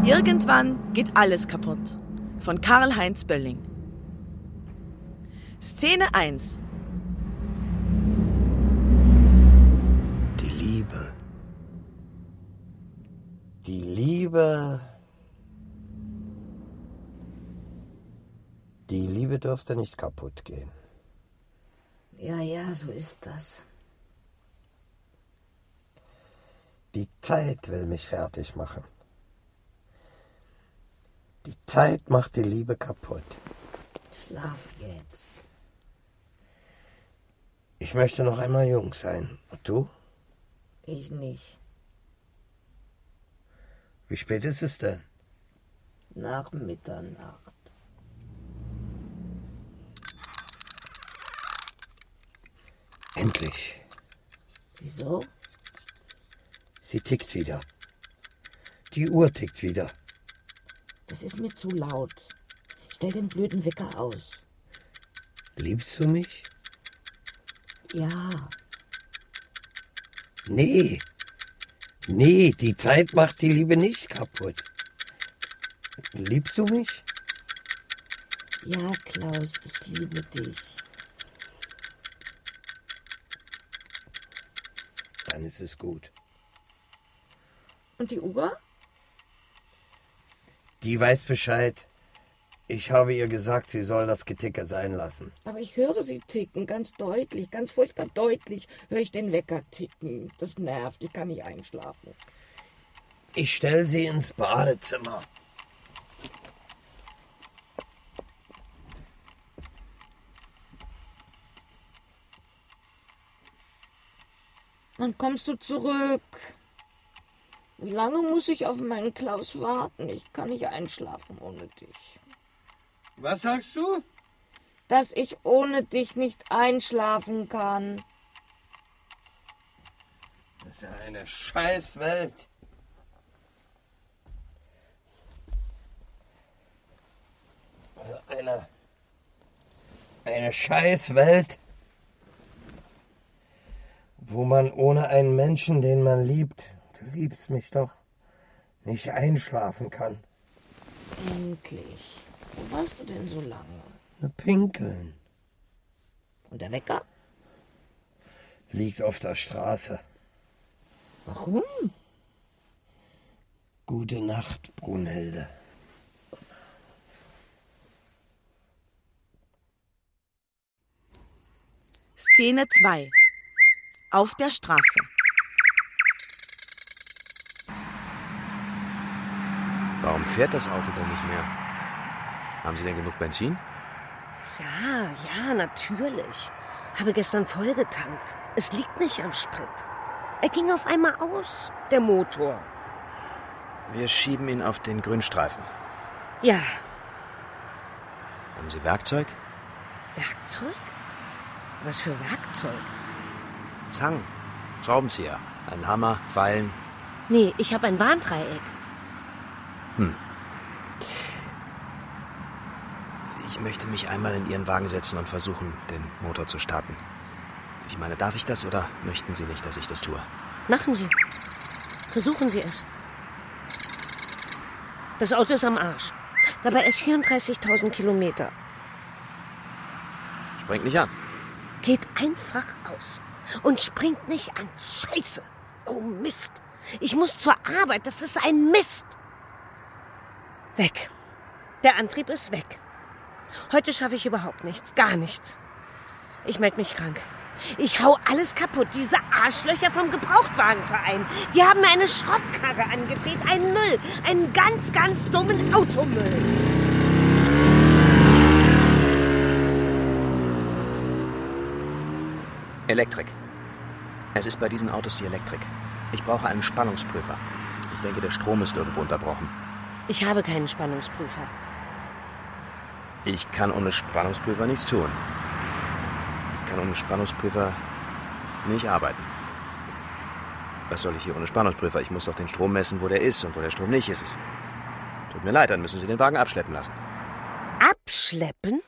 Irgendwann geht alles kaputt. Von Karl-Heinz Bölling. Szene 1. Die Liebe. Die Liebe. Die Liebe dürfte nicht kaputt gehen. Ja, so ist das. Die Zeit will mich fertig machen. Die Zeit macht die Liebe kaputt. Schlaf jetzt. Ich möchte noch einmal jung sein. Und du? Ich nicht. Wie spät ist es denn? Nach Mitternacht. Endlich. Wieso? Sie tickt wieder. Die Uhr tickt wieder. Das ist mir zu laut. Stell den blöden Wecker aus. Liebst du mich? Ja. Nee, die Zeit macht die Liebe nicht kaputt. Liebst du mich? Ja, Klaus, ich liebe dich. Dann ist es gut. Und die Uhr? Die weiß Bescheid. Ich habe ihr gesagt, sie soll das Geticke sein lassen. Aber ich höre sie ticken, ganz deutlich, ganz furchtbar deutlich höre ich den Wecker ticken. Das nervt, ich kann nicht einschlafen. Ich stelle sie ins Badezimmer. Wann kommst du zurück? Wie lange muss ich auf meinen Klaus warten? Ich kann nicht einschlafen ohne dich. Was sagst du? Dass ich ohne dich nicht einschlafen kann. Das ist ja eine Scheißwelt. Also eine Scheißwelt, wo man ohne einen Menschen, den man liebt, du liebst mich doch, nicht einschlafen kann. Endlich. Wo warst du denn so lange? Pinkeln. Und der Wecker? Liegt auf der Straße. Warum? Gute Nacht, Brunhilde. Szene 2. Auf der Straße. Warum fährt das Auto denn nicht mehr? Haben Sie denn genug Benzin? Ja, natürlich. Habe gestern vollgetankt. Es liegt nicht am Sprit. Er ging auf einmal aus, der Motor. Wir schieben ihn auf den Grünstreifen. Ja. Haben Sie Werkzeug? Werkzeug? Was für Werkzeug? Zangen, Schraubenzieher, ein Hammer, Feilen. Nee, ich habe ein Warndreieck. Ich möchte mich einmal in Ihren Wagen setzen und versuchen, den Motor zu starten. Ich meine, darf ich das oder möchten Sie nicht, dass ich das tue? Machen Sie. Versuchen Sie es. Das Auto ist am Arsch. Dabei ist 34.000 Kilometer. Springt nicht an. Geht einfach aus. Und springt nicht an. Scheiße. Oh Mist. Ich muss zur Arbeit. Das ist ein Mist. Weg. Der Antrieb ist weg. Heute schaffe ich überhaupt nichts. Gar nichts. Ich melde mich krank. Ich hau alles kaputt. Diese Arschlöcher vom Gebrauchtwagenverein. Die haben mir eine Schrottkarre angedreht. Einen Müll. Einen ganz, ganz dummen Automüll. Elektrik. Es ist bei diesen Autos die Elektrik. Ich brauche einen Spannungsprüfer. Ich denke, der Strom ist irgendwo unterbrochen. Ich habe keinen Spannungsprüfer. Ich kann ohne Spannungsprüfer nichts tun. Ich kann ohne Spannungsprüfer nicht arbeiten. Was soll ich hier ohne Spannungsprüfer? Ich muss doch den Strom messen, wo der ist und wo der Strom nicht ist. Tut mir leid, dann müssen Sie den Wagen abschleppen lassen. Abschleppen?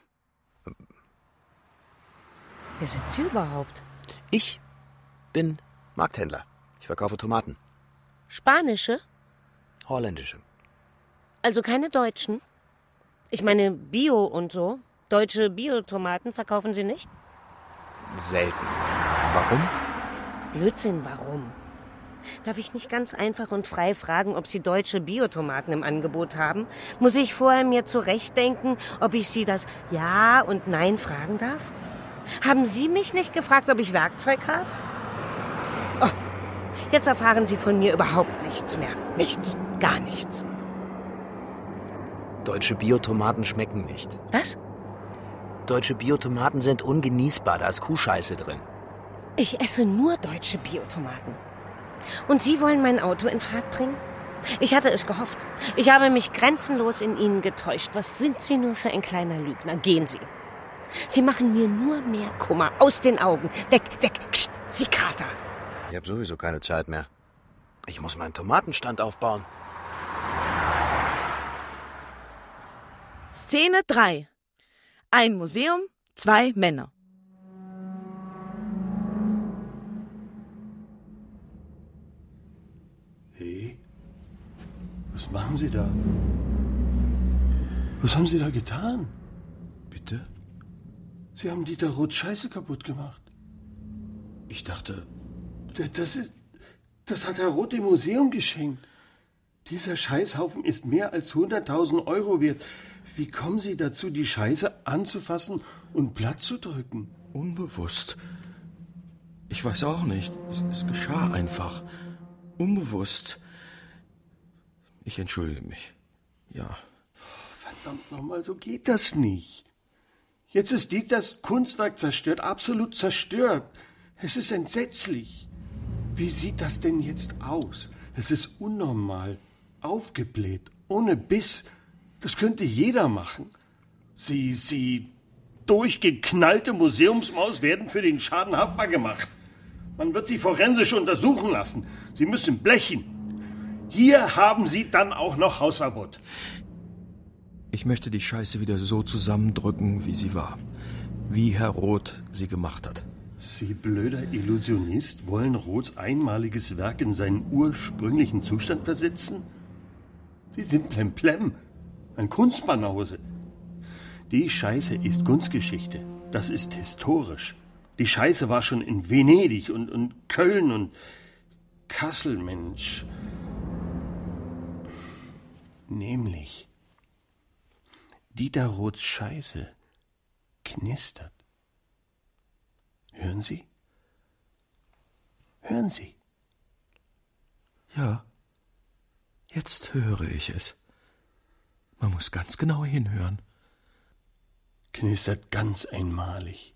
Wer sind Sie überhaupt? Ich bin Markthändler. Ich verkaufe Tomaten. Spanische? Holländische. Also keine deutschen? Ich meine Bio und so. Deutsche Biotomaten verkaufen Sie nicht? Selten. Warum? Blödsinn, warum? Darf ich nicht ganz einfach und frei fragen, ob Sie deutsche Biotomaten im Angebot haben? Muss ich vorher mir zurechtdenken, ob ich Sie das Ja und Nein fragen darf? Haben Sie mich nicht gefragt, ob ich Werkzeug habe? Oh, jetzt erfahren Sie von mir überhaupt nichts mehr. Nichts, gar nichts. Deutsche Biotomaten schmecken nicht. Was? Deutsche Biotomaten sind ungenießbar, da ist Kuhscheiße drin. Ich esse nur deutsche Biotomaten. Und Sie wollen mein Auto in Fahrt bringen? Ich hatte es gehofft. Ich habe mich grenzenlos in Ihnen getäuscht. Was sind Sie nur für ein kleiner Lügner? Gehen Sie. Sie machen mir nur mehr Kummer. Aus den Augen. Weg, weg. Kst, Sie Kater. Ich habe sowieso keine Zeit mehr. Ich muss meinen Tomatenstand aufbauen. Szene 3. Ein Museum, 2 Männer. Hey, was machen Sie da? Was haben Sie da getan? Bitte? Sie haben Dieter Roths Scheiße kaputt gemacht. Ich dachte... Das hat Herr Roth dem Museum geschenkt. Dieser Scheißhaufen ist mehr als 100.000 Euro wert. Wie kommen Sie dazu, die Scheiße anzufassen und platt zu drücken? Unbewusst. Ich weiß auch nicht. Es geschah einfach. Unbewusst. Ich entschuldige mich. Ja. Verdammt nochmal, so geht das nicht. Jetzt ist Dieters Kunstwerk zerstört, absolut zerstört. Es ist entsetzlich. Wie sieht das denn jetzt aus? Es ist unnormal, aufgebläht, ohne Biss. Das könnte jeder machen. Sie durchgeknallte Museumsmaus werden für den Schaden haftbar gemacht. Man wird sie forensisch untersuchen lassen. Sie müssen blechen. Hier haben Sie dann auch noch Hausverbot. Ich möchte die Scheiße wieder so zusammendrücken, wie sie war. Wie Herr Roth sie gemacht hat. Sie blöder Illusionist wollen Roths einmaliges Werk in seinen ursprünglichen Zustand versetzen? Sie sind plemplem, ein Kunstbanause. Die Scheiße ist Kunstgeschichte, das ist historisch. Die Scheiße war schon in Venedig und Köln und Kassel, Mensch. Nämlich, Dieter Roths Scheiße knistert. Hören Sie? Hören Sie? Ja, jetzt höre ich es. Man muss ganz genau hinhören. Knistert ganz einmalig.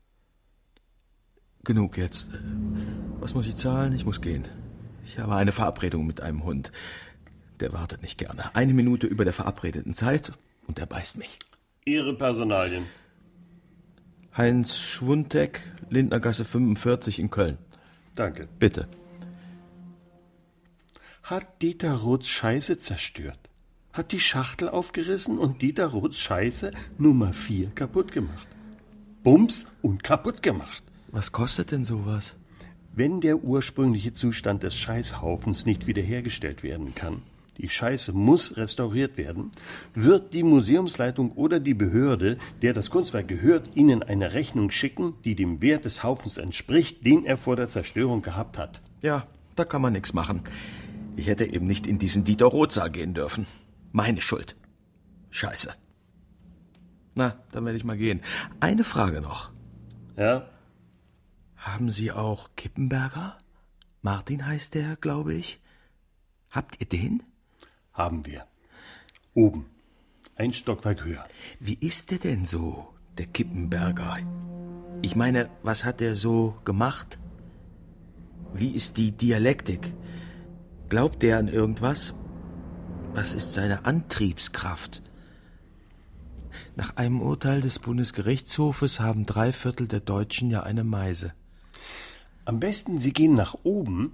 Genug jetzt. Was muss ich zahlen? Ich muss gehen. Ich habe eine Verabredung mit einem Hund. Der wartet nicht gerne. 1 Minute über der verabredeten Zeit und er beißt mich. Ihre Personalien. Heinz Schwuntek, Lindnergasse 45 in Köln. Danke. Bitte. Hat Dieter Roths Scheiße zerstört. Hat die Schachtel aufgerissen und Dieter Roths Scheiße Nummer 4 kaputt gemacht. Bums und kaputt gemacht. Was kostet denn sowas? Wenn der ursprüngliche Zustand des Scheißhaufens nicht wiederhergestellt werden kann, die Scheiße muss restauriert werden, wird die Museumsleitung oder die Behörde, der das Kunstwerk gehört, Ihnen eine Rechnung schicken, die dem Wert des Haufens entspricht, den er vor der Zerstörung gehabt hat. Ja, da kann man nichts machen. Ich hätte eben nicht in diesen Dieter Roth-Saal gehen dürfen. Meine Schuld. Scheiße. Na, dann werde ich mal gehen. Eine Frage noch. Ja? Haben Sie auch Kippenberger? Martin heißt der, glaube ich. Habt ihr den? Haben wir. Oben. Ein Stockwerk höher. Wie ist der denn so, der Kippenberger? Ich meine, was hat der so gemacht? Wie ist die Dialektik? Glaubt der an irgendwas? Was ist seine Antriebskraft? Nach einem Urteil des Bundesgerichtshofes haben 3/4 der Deutschen ja eine Meise. Am besten, Sie gehen nach oben.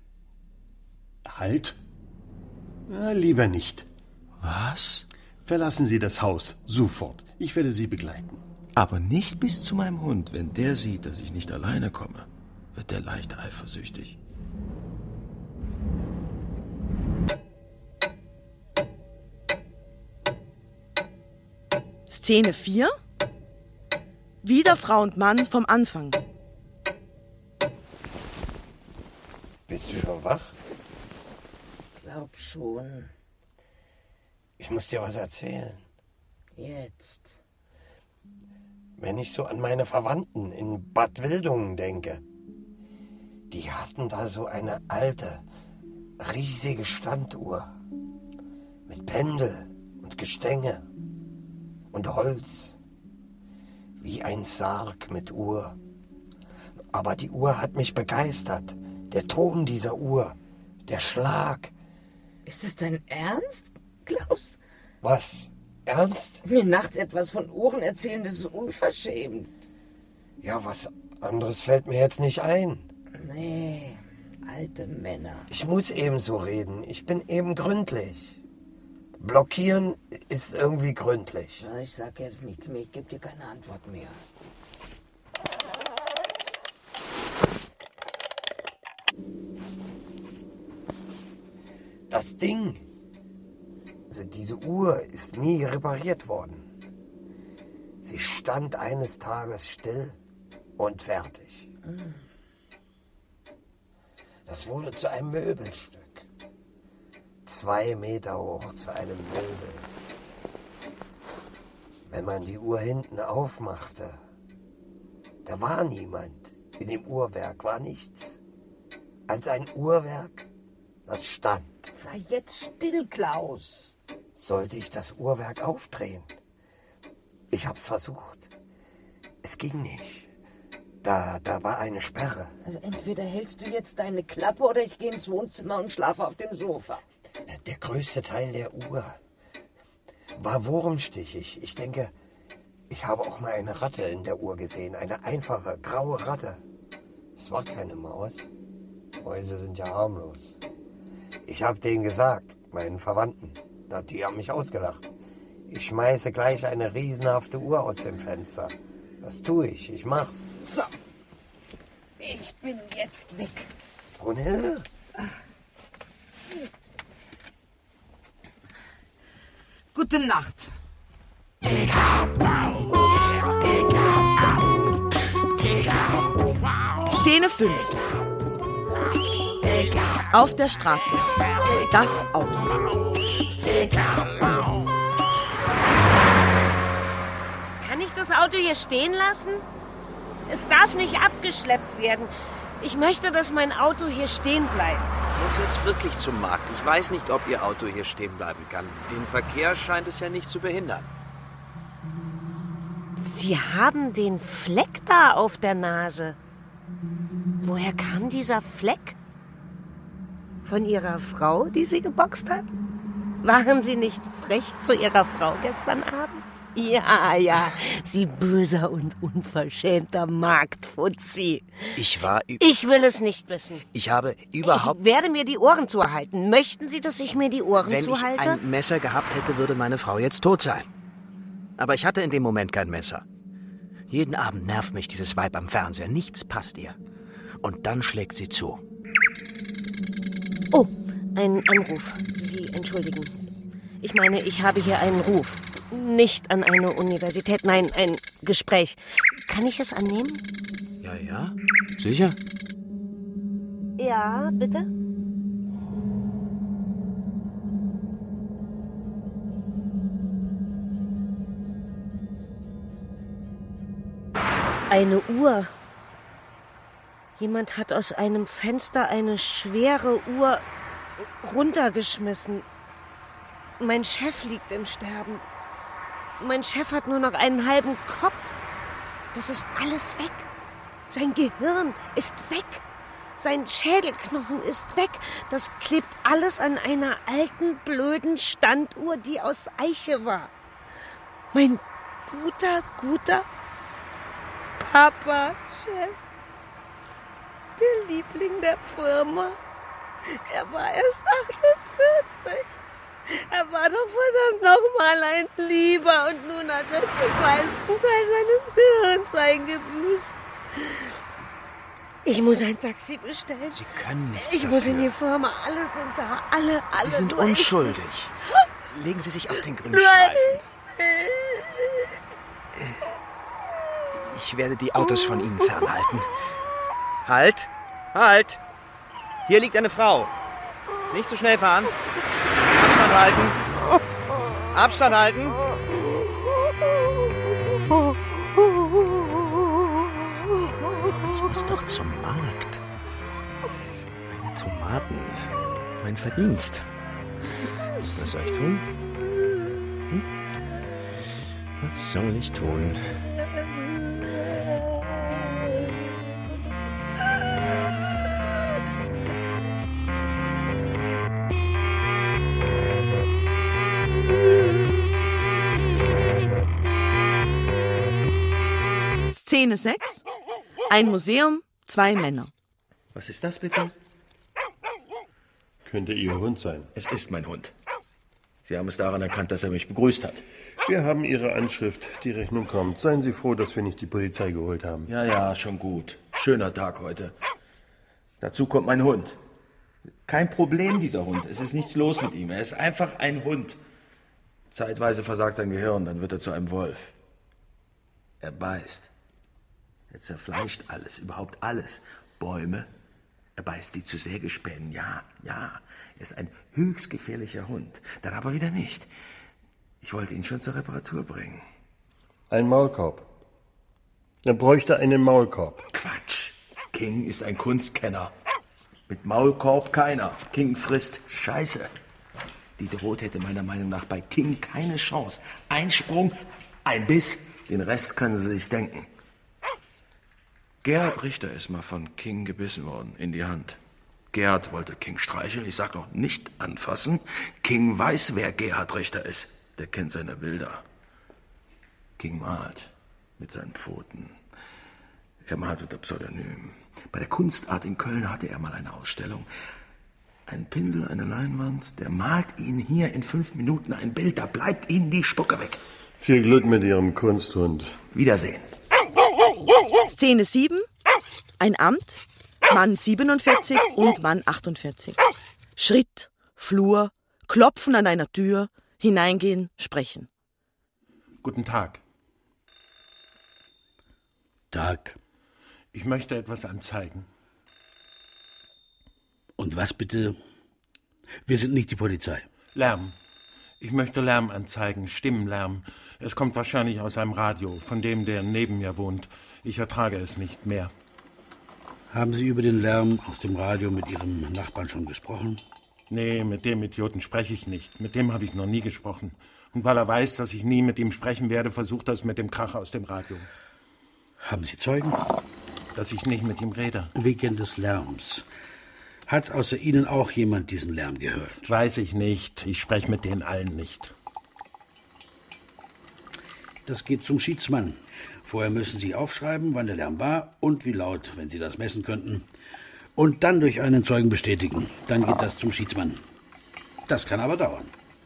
Halt. Na, lieber nicht. Was? Verlassen Sie das Haus. Sofort. Ich werde Sie begleiten. Aber nicht bis zu meinem Hund. Wenn der sieht, dass ich nicht alleine komme, wird der leicht eifersüchtig. Szene 4. Wieder Frau und Mann vom Anfang. Bist du schon wach? Glaub schon. Ich muss dir was erzählen. Jetzt. Wenn ich so an meine Verwandten in Bad Wildungen denke, die hatten da so eine alte, riesige Standuhr mit Pendel und Gestänge und Holz, wie ein Sarg mit Uhr. Aber die Uhr hat mich begeistert. Der Ton dieser Uhr, der Schlag. Ist es dein Ernst, Klaus? Was? Ernst? Mir nachts etwas von Uhren erzählen, das ist unverschämt. Ja, was anderes fällt mir jetzt nicht ein. Nee, alte Männer. Ich muss eben so reden. Ich bin eben gründlich. Blockieren ist irgendwie gründlich. Na, ich sag jetzt nichts mehr, ich gebe dir keine Antwort mehr. Das Ding, also diese Uhr ist nie repariert worden. Sie stand eines Tages still und fertig. Das wurde zu einem Möbelstück. 2 Meter hoch zu einem Möbel. Wenn man die Uhr hinten aufmachte, da war niemand. In dem Uhrwerk war nichts. Als ein Uhrwerk, das stand. Sei jetzt still, Klaus. Sollte ich das Uhrwerk aufdrehen? Ich hab's versucht. Es ging nicht. Da war eine Sperre. Also entweder hältst du jetzt deine Klappe oder ich gehe ins Wohnzimmer und schlafe auf dem Sofa. Der größte Teil der Uhr war wurmstichig. Ich denke, ich habe auch mal eine Ratte in der Uhr gesehen. Eine einfache, graue Ratte. Es war keine Maus. Mäuse sind ja harmlos. Ich habe denen gesagt, meinen Verwandten. Die haben mich ausgelacht. Ich schmeiße gleich eine riesenhafte Uhr aus dem Fenster. Das tue ich. Ich mach's. So, ich bin jetzt weg. Brunhilde? Gute Nacht. Szene 5. Auf der Straße. Das Auto. Kann ich das Auto hier stehen lassen? Es darf nicht abgeschleppt werden. Ich möchte, dass mein Auto hier stehen bleibt. Ich muss jetzt wirklich zum Markt. Ich weiß nicht, ob Ihr Auto hier stehen bleiben kann. Den Verkehr scheint es ja nicht zu behindern. Sie haben den Fleck da auf der Nase. Woher kam dieser Fleck? Von Ihrer Frau, die Sie geboxt hat? Waren Sie nicht frech zu Ihrer Frau gestern Abend? Ja, Sie böser und unverschämter Marktfuzzi. Ich will es nicht wissen. Ich habe überhaupt... Ich werde mir die Ohren zuhalten. Möchten Sie, dass ich mir die Ohren Wenn zuhalte? ich ein Messer gehabt hätte, würde meine Frau jetzt tot sein. Aber ich hatte in dem Moment kein Messer. Jeden Abend nervt mich dieses Weib am Fernseher. Nichts passt ihr. Und dann schlägt sie zu. Oh, ein Anruf. Sie entschuldigen. Ich meine, ich habe hier einen Ruf. Nicht an eine Universität, nein, ein Gespräch. Kann ich es annehmen? Ja, sicher. Ja, bitte? Eine Uhr. Jemand hat aus einem Fenster eine schwere Uhr runtergeschmissen. Mein Chef liegt im Sterben. Mein Chef hat nur noch einen halben Kopf. Das ist alles weg. Sein Gehirn ist weg. Sein Schädelknochen ist weg. Das klebt alles an einer alten, blöden Standuhr, die aus Eiche war. Mein guter Papa-Chef. Der Liebling der Firma. Er war erst 48. Er war doch verdammt nochmal ein Lieber und nun hat er den meisten Teil seines Gehirns eingebüßt. Ich muss ein Taxi bestellen. Sie können nichts Ich muss in die Firma. Alle sind da. Alle. Sie sind nur ich unschuldig. nicht. Legen Sie sich auf den Grünstreifen. Nein. Ich werde die Autos von Ihnen fernhalten. Halt! Halt! Hier liegt eine Frau. Nicht zu schnell fahren. Abstand halten. Abstand halten. Ich muss doch zum Markt. Meine Tomaten. Mein Verdienst. Was soll ich tun? Was soll ich tun? Szene 6. Ein Museum, 2 Männer. Was ist das bitte? Könnte Ihr Hund sein. Es ist mein Hund. Sie haben es daran erkannt, dass er mich begrüßt hat. Wir haben Ihre Anschrift. Die Rechnung kommt. Seien Sie froh, dass wir nicht die Polizei geholt haben. Ja, schon gut. Schöner Tag heute. Dazu kommt mein Hund. Kein Problem, dieser Hund. Es ist nichts los mit ihm. Er ist einfach ein Hund. Zeitweise versagt sein Gehirn, dann wird er zu einem Wolf. Er beißt. Er zerfleischt alles, überhaupt alles. Bäume. Er beißt die zu Sägespänen. Ja. Er ist ein höchst gefährlicher Hund. Dann aber wieder nicht. Ich wollte ihn schon zur Reparatur bringen. Ein Maulkorb. Er bräuchte einen Maulkorb. Quatsch. King ist ein Kunstkenner. Mit Maulkorb keiner. King frisst Scheiße. Die Droht hätte meiner Meinung nach bei King keine Chance. Ein Sprung, ein Biss, den Rest können Sie sich denken. Gerhard Richter ist mal von King gebissen worden, in die Hand. Gerhard wollte King streicheln, ich sag noch nicht anfassen. King weiß, wer Gerhard Richter ist. Der kennt seine Bilder. King malt mit seinen Pfoten. Er malt unter Pseudonym. Bei der Kunstart in Köln hatte er mal eine Ausstellung. Ein Pinsel, eine Leinwand, der malt Ihnen hier in 5 Minuten ein Bild, da bleibt Ihnen die Spucke weg. Viel Glück mit Ihrem Kunsthund. Wiedersehen. Szene 7. Ein Amt, Mann 47 und Mann 48. Schritt, Flur, Klopfen an einer Tür, hineingehen, sprechen. Guten Tag. Tag. Ich möchte etwas anzeigen. Und was bitte? Wir sind nicht die Polizei. Lärm. Ich möchte Lärm anzeigen, Stimmenlärm. Es kommt wahrscheinlich aus einem Radio, von dem, der neben mir wohnt. Ich ertrage es nicht mehr. Haben Sie über den Lärm aus dem Radio mit Ihrem Nachbarn schon gesprochen? Nee, mit dem Idioten spreche ich nicht. Mit dem habe ich noch nie gesprochen. Und weil er weiß, dass ich nie mit ihm sprechen werde, versucht er es mit dem Krach aus dem Radio. Haben Sie Zeugen? Dass ich nicht mit ihm rede. Wegen des Lärms. Hat außer Ihnen auch jemand diesen Lärm gehört? Weiß ich nicht. Ich spreche mit denen allen nicht. Das geht zum Schiedsmann. Vorher müssen Sie aufschreiben, wann der Lärm war und wie laut, wenn Sie das messen könnten. Und dann durch einen Zeugen bestätigen. Dann geht das zum Schiedsmann. Das kann aber dauern.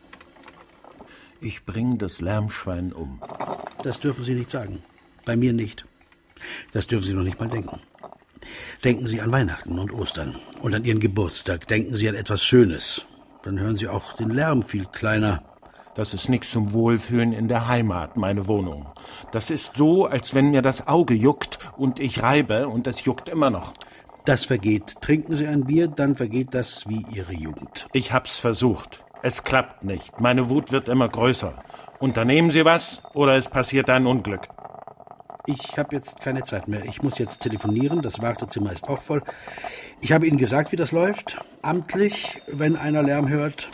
Ich bringe das Lärmschwein um. Das dürfen Sie nicht sagen. Bei mir nicht. Das dürfen Sie noch nicht mal denken. Denken Sie an Weihnachten und Ostern und an Ihren Geburtstag. Denken Sie an etwas Schönes. Dann hören Sie auch den Lärm viel kleiner. Das ist nichts zum Wohlfühlen in der Heimat, meine Wohnung. Das ist so, als wenn mir das Auge juckt und ich reibe und es juckt immer noch. Das vergeht. Trinken Sie ein Bier, dann vergeht das wie Ihre Jugend. Ich hab's versucht. Es klappt nicht. Meine Wut wird immer größer. Unternehmen Sie was oder es passiert ein Unglück. Ich habe jetzt keine Zeit mehr. Ich muss jetzt telefonieren. Das Wartezimmer ist auch voll. Ich habe Ihnen gesagt, wie das läuft. Amtlich, wenn einer Lärm hört.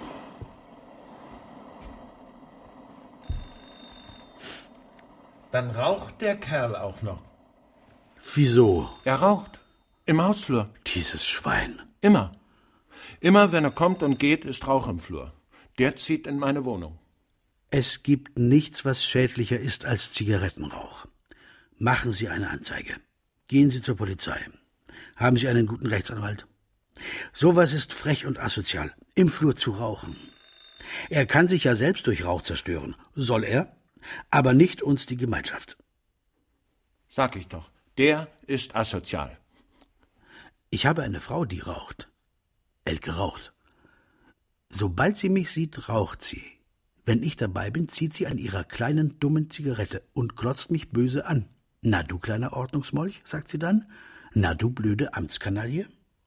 Dann raucht der Kerl auch noch. Wieso? Er raucht. Im Hausflur. Dieses Schwein. Immer. Immer, wenn er kommt und geht, ist Rauch im Flur. Der zieht in meine Wohnung. Es gibt nichts, was schädlicher ist als Zigarettenrauch. Machen Sie eine Anzeige. Gehen Sie zur Polizei. Haben Sie einen guten Rechtsanwalt. Sowas ist frech und asozial, im Flur zu rauchen. Er kann sich ja selbst durch Rauch zerstören. Soll er, aber nicht uns die Gemeinschaft. Sag ich doch, der ist asozial. Ich habe eine Frau, die raucht. Elke raucht. Sobald sie mich sieht, raucht sie. Wenn ich dabei bin, zieht sie an ihrer kleinen, dummen Zigarette und glotzt mich böse an. »Na du kleiner Ordnungsmolch«, sagt sie dann. »Na du blöde Amtskanaille.«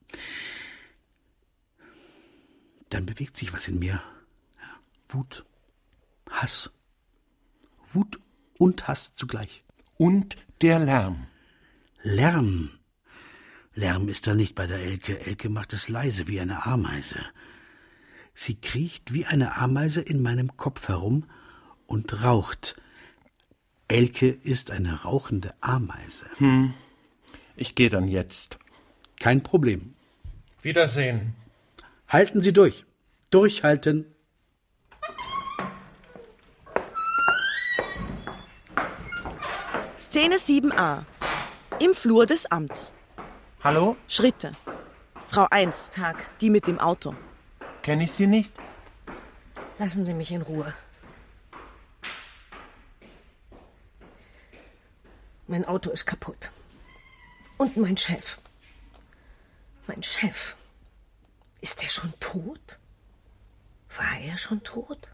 Dann bewegt sich was in mir. Ja, Wut, Hass. Wut und Hass zugleich. Und der Lärm. Lärm. Lärm ist da nicht bei der Elke. Elke macht es leise wie eine Ameise. Sie kriecht wie eine Ameise in meinem Kopf herum und raucht. Elke ist eine rauchende Ameise. Ich gehe dann jetzt. Kein Problem. Wiedersehen. Halten Sie durch. Durchhalten. Szene 7a. Im Flur des Amts. Hallo? Schritte. Frau 1. Tag. Die mit dem Auto. Kenne ich Sie nicht? Lassen Sie mich in Ruhe. Mein Auto ist kaputt. Und mein Chef. Mein Chef. Ist er schon tot? War er schon tot?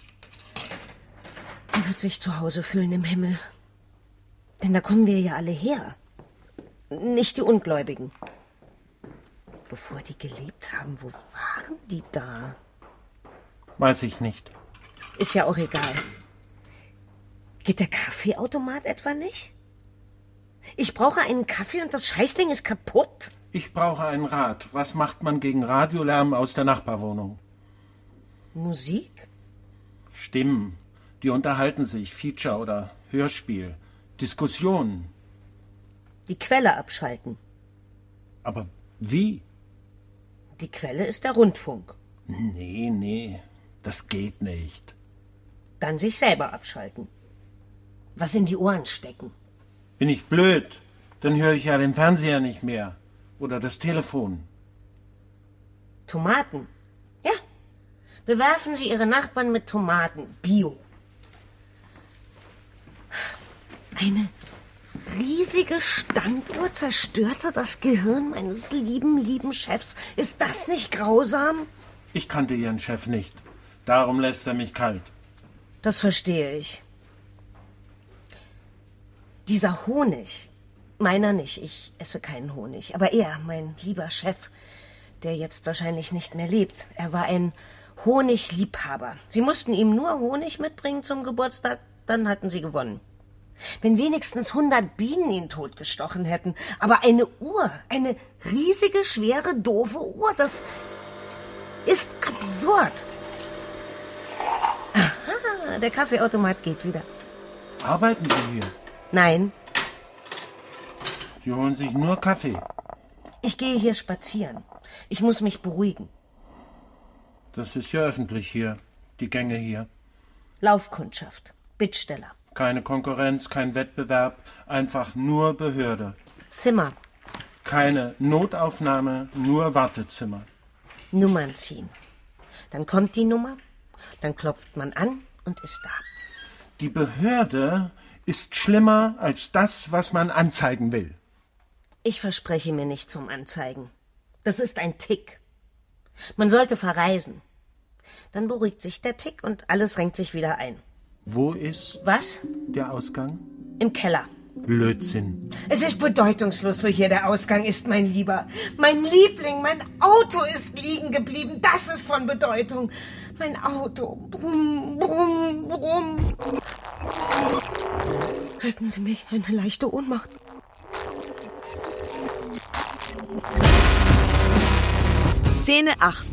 Er wird sich zu Hause fühlen im Himmel. Denn da kommen wir ja alle her. Nicht die Ungläubigen. Bevor die gelebt haben, wo waren die da? Weiß ich nicht. Ist ja auch egal. Geht der Kaffeeautomat etwa nicht? Ich brauche einen Kaffee und das Scheißding ist kaputt? Ich brauche einen Rat. Was macht man gegen Radiolärm aus der Nachbarwohnung? Musik? Stimmen. Die unterhalten sich. Feature oder Hörspiel. Diskussionen. Die Quelle abschalten. Aber wie? Die Quelle ist der Rundfunk. Nee. Das geht nicht. Dann sich selber abschalten. Was in die Ohren stecken. Bin ich blöd? Dann höre ich ja den Fernseher nicht mehr. Oder das Telefon. Tomaten. Ja. Bewerfen Sie Ihre Nachbarn mit Tomaten. Bio. Eine riesige Standuhr zerstörte das Gehirn meines lieben Chefs. Ist das nicht grausam? Ich kannte Ihren Chef nicht. Darum lässt er mich kalt. Das verstehe ich. Dieser Honig, meiner nicht, ich esse keinen Honig, aber er, mein lieber Chef, der jetzt wahrscheinlich nicht mehr lebt, er war ein Honigliebhaber. Sie mussten ihm nur Honig mitbringen zum Geburtstag, dann hatten sie gewonnen. Wenn wenigstens 100 Bienen ihn totgestochen hätten, aber eine Uhr, eine riesige, schwere, doofe Uhr, das ist absurd. Aha, der Kaffeeautomat geht wieder. Arbeiten Sie hier? Nein, Sie holen sich nur Kaffee. ich gehe hier spazieren. Ich muss mich beruhigen. Das ist ja öffentlich hier. Die Gänge hier. Laufkundschaft, Bittsteller, Keine Konkurrenz, kein Wettbewerb. Einfach nur Behörde. Zimmer, Keine Notaufnahme, nur Wartezimmer. Nummern ziehen. Dann kommt die Nummer, dann klopft man an und ist da. Die Behörde ist schlimmer als das, was man anzeigen will. Ich verspreche mir nichts vom Anzeigen. Das ist ein Tick. Man sollte verreisen. Dann beruhigt sich der Tick und alles renkt sich wieder ein. Wo ist Was? der Ausgang? Im Keller. Blödsinn. Es ist bedeutungslos, wo hier der Ausgang ist, mein Lieber. Mein Liebling, mein Auto ist liegen geblieben. Das ist von Bedeutung. Mein Auto. Brumm, brumm, brumm. Halten Sie mich, eine leichte Ohnmacht. Szene 8.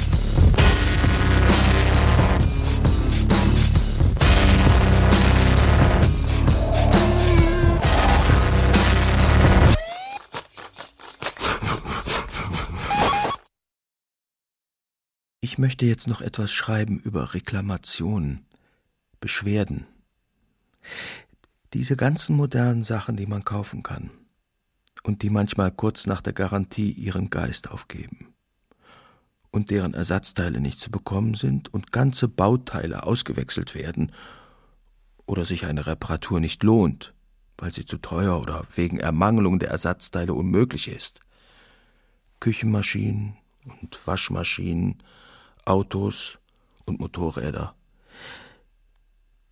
Ich möchte jetzt noch etwas schreiben über Reklamationen, Beschwerden. Diese ganzen modernen Sachen, die man kaufen kann und die manchmal kurz nach der Garantie ihren Geist aufgeben und deren Ersatzteile nicht zu bekommen sind und ganze Bauteile ausgewechselt werden oder sich eine Reparatur nicht lohnt, weil sie zu teuer oder wegen Ermangelung der Ersatzteile unmöglich ist. Küchenmaschinen und Waschmaschinen, Autos und Motorräder.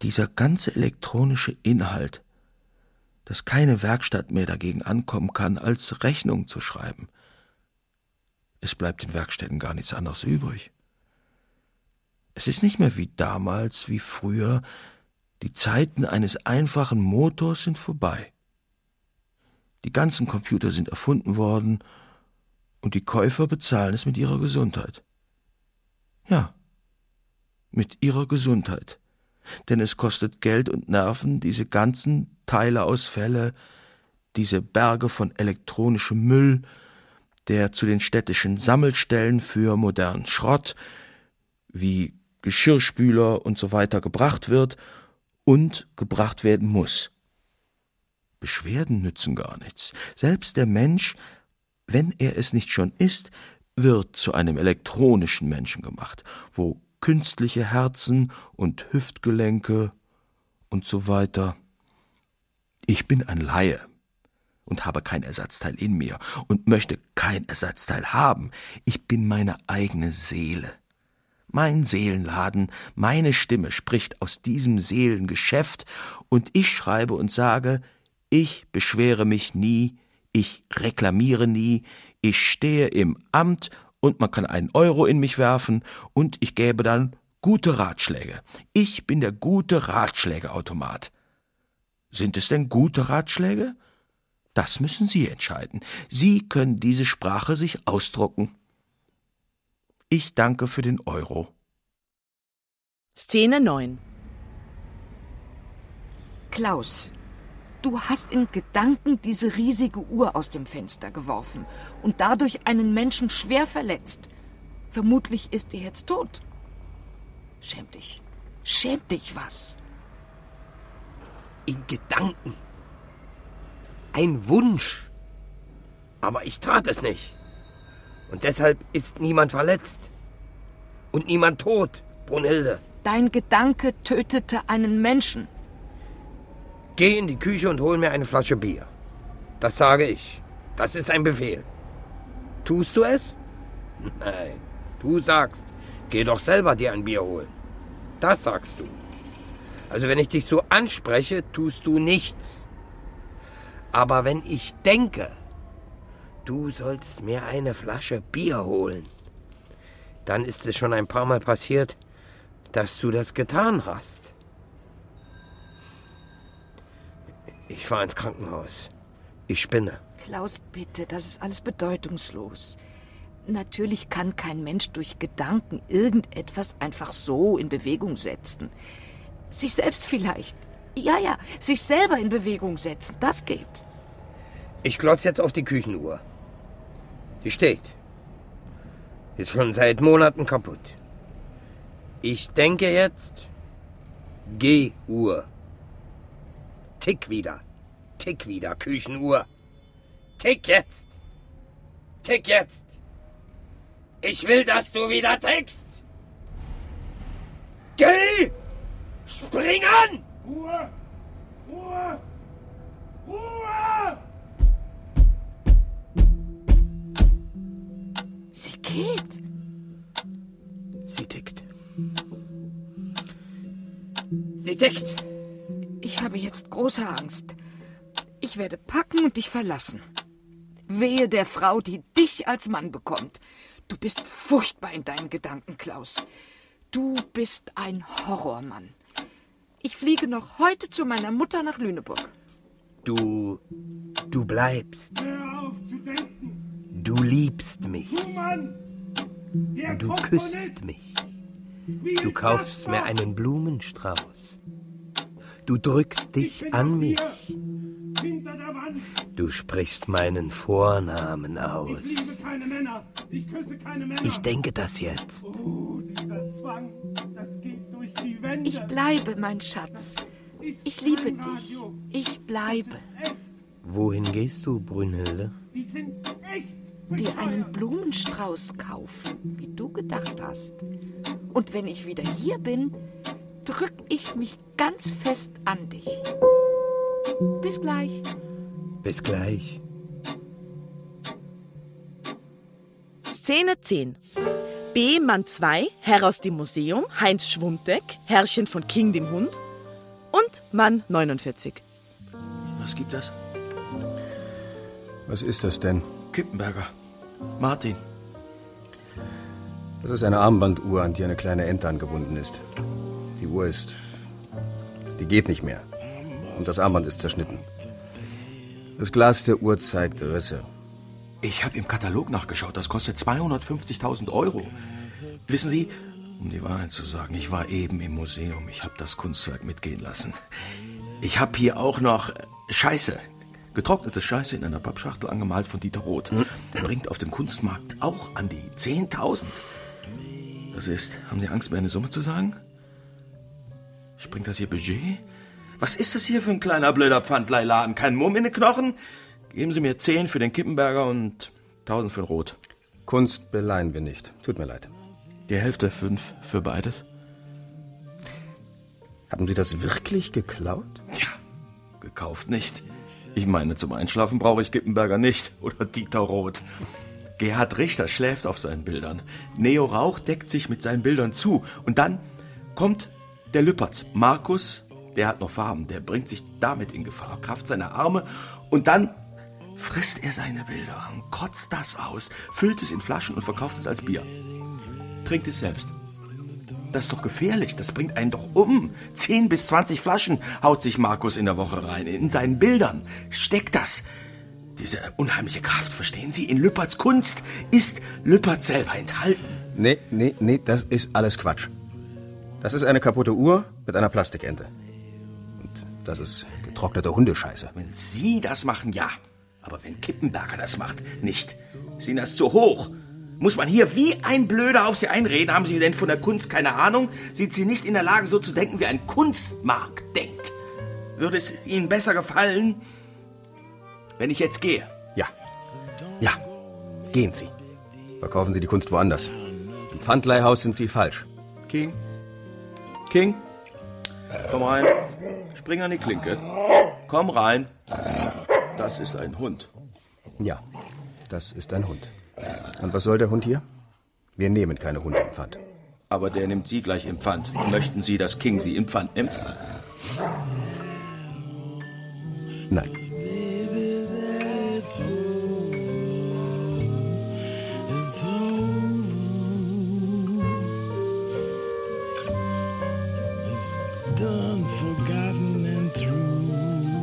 Dieser ganze elektronische Inhalt, dass keine Werkstatt mehr dagegen ankommen kann, als Rechnung zu schreiben. Es bleibt den Werkstätten gar nichts anderes übrig. Es ist nicht mehr wie damals, wie früher. Die Zeiten eines einfachen Motors sind vorbei. Die ganzen Computer sind erfunden worden und die Käufer bezahlen es mit ihrer Gesundheit. Ja, mit ihrer Gesundheit. Denn es kostet Geld und Nerven, diese ganzen Teileausfälle, diese Berge von elektronischem Müll, der zu den städtischen Sammelstellen für modernen Schrott, wie Geschirrspüler und so weiter gebracht wird und gebracht werden muss. Beschwerden nützen gar nichts. Selbst der Mensch, wenn er es nicht schon ist, wird zu einem elektronischen Menschen gemacht, wo künstliche Herzen und Hüftgelenke und so weiter. Ich bin ein Laie und habe kein Ersatzteil in mir und möchte kein Ersatzteil haben. Ich bin meine eigene Seele. Mein Seelenladen, meine Stimme spricht aus diesem Seelengeschäft und ich schreibe und sage, ich beschwere mich nie, ich reklamiere nie, ich stehe im Amt und man kann 1 Euro in mich werfen und ich gäbe dann gute Ratschläge. Ich bin der gute Ratschlägeautomat. Sind es denn gute Ratschläge? Das müssen Sie entscheiden. Sie können diese Sprache sich ausdrucken. Ich danke für den Euro. Szene 9. Klaus, du hast in Gedanken diese riesige Uhr aus dem Fenster geworfen und dadurch einen Menschen schwer verletzt. Vermutlich ist er jetzt tot. Schäm dich. Schäm dich was. In Gedanken. Ein Wunsch. Aber ich tat es nicht. Und deshalb ist niemand verletzt. Und niemand tot, Brunhilde. Dein Gedanke tötete einen Menschen. Geh in die Küche und hol mir eine Flasche Bier. Das sage ich. Das ist ein Befehl. Tust du es? Nein. Du sagst, geh doch selber dir ein Bier holen. Das sagst du. Also wenn ich dich so anspreche, tust du nichts. Aber wenn ich denke, du sollst mir eine Flasche Bier holen, dann ist es schon ein paar Mal passiert, dass du das getan hast. Ich fahr ins Krankenhaus. Ich spinne. Klaus, bitte, das ist alles bedeutungslos. Natürlich kann kein Mensch durch Gedanken irgendetwas einfach so in Bewegung setzen. Sich selbst vielleicht. Ja, sich selber in Bewegung setzen, das geht. Ich glotz jetzt auf die Küchenuhr. Die steht. Ist schon seit Monaten kaputt. Ich denke jetzt, Geh-Uhr. Tick wieder, Küchenuhr. Tick jetzt. Tick jetzt. Ich will, dass du wieder tickst. Geh! Spring an! Ruhe! Ruhe! Ruhe! Sie geht. Sie tickt. Sie tickt. Ich habe jetzt große Angst. Ich werde packen und dich verlassen. Wehe der Frau, die dich als Mann bekommt. Du bist furchtbar in deinen Gedanken, Klaus. Du bist ein Horrormann. Ich fliege noch heute zu meiner Mutter nach Lüneburg. Du bleibst. Hör auf zu denken! Du liebst mich. Du Mann! Der Du Komponist küsst mich. spielt Du kaufst das mir Wort. einen Blumenstrauß. Du drückst Ich dich bin an noch mich. hier, hinter der Wand. Du sprichst meinen Vornamen aus. Ich liebe keine Männer. Ich küsse keine Männer. Ich denke das jetzt. Oh, dieser Zwang, das geht durch die Wände. Ich bleibe, mein Schatz. Ich liebe dich. Ich bleibe. Wohin gehst du, Brünnhilde? Die sind echt Dir einen Blumenstrauß kaufen, wie du gedacht hast. Und wenn ich wieder hier bin, drück ich mich ganz fest an dich. Bis gleich. Bis gleich. Szene 10. B. Mann 2, Herr aus dem Museum, Heinz Schwumteck, Herrchen von King dem Hund. und Mann 49. Was gibt das? Was ist das denn? Kippenberger. Martin. Das ist eine Armbanduhr, an die eine kleine Ente angebunden ist. Die geht nicht mehr. Und das Armband ist zerschnitten. Das Glas der Uhr zeigt Risse. Ich habe im Katalog nachgeschaut. Das kostet 250.000 €. Wissen Sie, um die Wahrheit zu sagen, ich war eben im Museum. Ich habe das Kunstwerk mitgehen lassen. Ich habe hier auch noch Scheiße. Getrocknete Scheiße in einer Pappschachtel, angemalt von Dieter Roth. Bringt auf dem Kunstmarkt auch an die 10.000. Das ist, haben Sie Angst, mir eine Summe zu sagen? Springt das Ihr Budget? Was ist das hier für ein kleiner blöder Pfandleihladen? Kein Mumm in den Knochen? Geben Sie mir 10 für den Kippenberger und 1.000 für den Roth. Kunst beleihen wir nicht. Tut mir leid. Die Hälfte, 5 für beides. Haben Sie das wirklich geklaut? Ja, gekauft nicht. Ich meine, zum Einschlafen brauche ich Kippenberger nicht. Oder Dieter Roth. Gerhard Richter schläft auf seinen Bildern. Neo Rauch deckt sich mit seinen Bildern zu. Und dann kommt der Lüpertz. Markus, der hat noch Farben. Der bringt sich damit in Gefahr, Kraft seiner Arme. Und dann frisst er seine Bilder und kotzt das aus, füllt es in Flaschen und verkauft es als Bier. Trinkt es selbst. Das ist doch gefährlich, das bringt einen doch um. 10 bis 20 Flaschen haut sich Markus in der Woche rein. In seinen Bildern steckt das. Diese unheimliche Kraft, verstehen Sie? In Lüpertz Kunst ist Lüpertz selber enthalten. Nee, das ist alles Quatsch. Das ist eine kaputte Uhr mit einer Plastikente. Und das ist getrocknete Hundescheiße. Wenn Sie das machen, ja. Aber wenn Kippenberger das macht, nicht. Ist Ihnen das zu hoch? Muss man hier wie ein Blöder auf Sie einreden? Haben Sie denn von der Kunst keine Ahnung? Sind Sie nicht in der Lage, so zu denken, wie ein Kunstmarkt denkt? Würde es Ihnen besser gefallen, wenn ich jetzt gehe? Ja, gehen Sie. Verkaufen Sie die Kunst woanders. Im Pfandleihhaus sind Sie falsch. King, komm rein. Spring an die Klinke. Komm rein. Das ist ein Hund. Ja, das ist ein Hund. Und was soll der Hund hier? Wir nehmen keine Hunde im Pfand. Aber der nimmt Sie gleich im Pfand. Möchten Sie, dass King Sie im Pfand nimmt? Nein. Done, forgotten and through.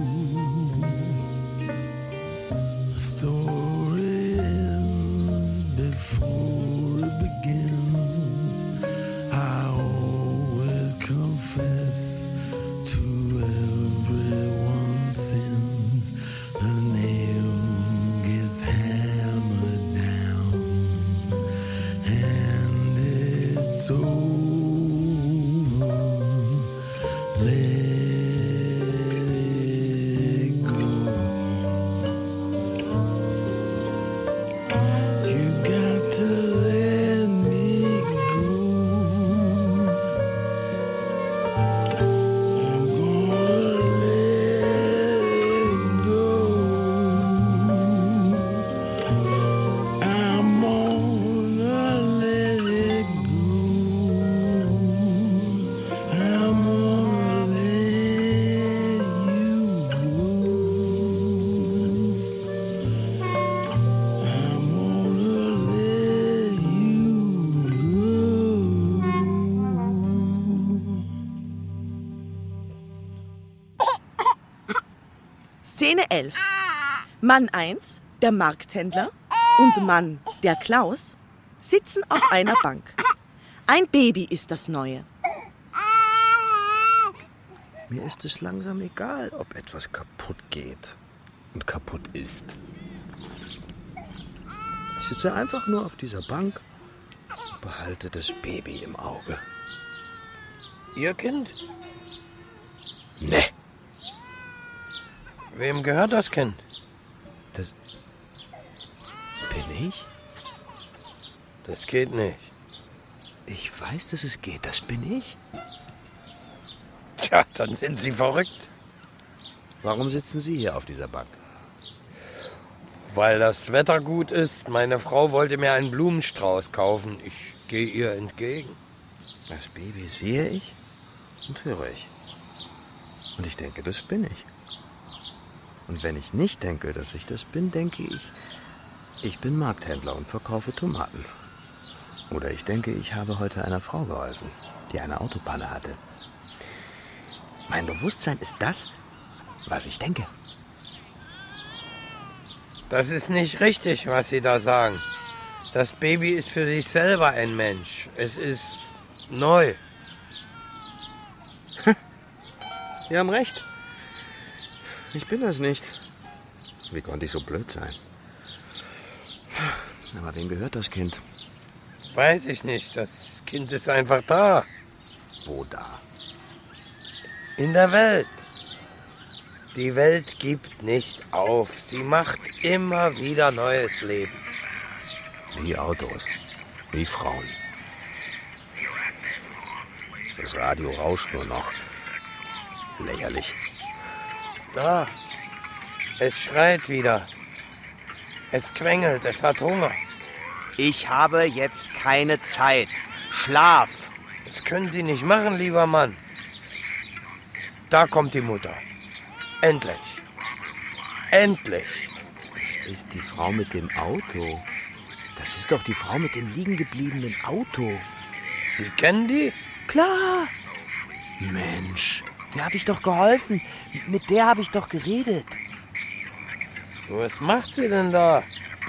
The story ends before it begins. I always confess to everyone's sins. The nail gets hammered down, and it's over. Szene 11. Mann 1, der Markthändler, und Mann, der Klaus, sitzen auf einer Bank. Ein Baby ist das Neue. Mir ist es langsam egal, ob etwas kaputt geht und kaputt ist. Ich sitze einfach nur auf dieser Bank und behalte das Baby im Auge. Ihr Kind? Nee. Wem gehört das Kind? Das bin ich? Das geht nicht. Ich weiß, dass es geht. Das bin ich. Tja, dann sind Sie verrückt. Warum sitzen Sie hier auf dieser Bank? Weil das Wetter gut ist. Meine Frau wollte mir einen Blumenstrauß kaufen. Ich gehe ihr entgegen. Das Baby sehe ich und höre ich. Und ich denke, das bin ich. Und wenn ich nicht denke, dass ich das bin, denke ich, ich bin Markthändler und verkaufe Tomaten. Oder ich denke, ich habe heute einer Frau geholfen, die eine Autopanne hatte. Mein Bewusstsein ist das, was ich denke. Das ist nicht richtig, was Sie da sagen. Das Baby ist für sich selber ein Mensch. Es ist neu. Sie haben recht. Ich bin das nicht. Wie konnte ich so blöd sein? Aber wem gehört das Kind? Weiß ich nicht. Das Kind ist einfach da. Wo da? In der Welt. Die Welt gibt nicht auf. Sie macht immer wieder neues Leben. Wie Autos. Wie Frauen. Das Radio rauscht nur noch. Lächerlich. Da. Es schreit wieder. Es quengelt. Es hat Hunger. Ich habe jetzt keine Zeit. Schlaf. Das können Sie nicht machen, lieber Mann. Da kommt die Mutter. Endlich. Endlich. Das ist die Frau mit dem Auto. Das ist doch die Frau mit dem liegen gebliebenen Auto. Sie kennen die? Klar. Mensch, der habe ich doch geholfen. Mit der habe ich doch geredet. Was macht sie denn da?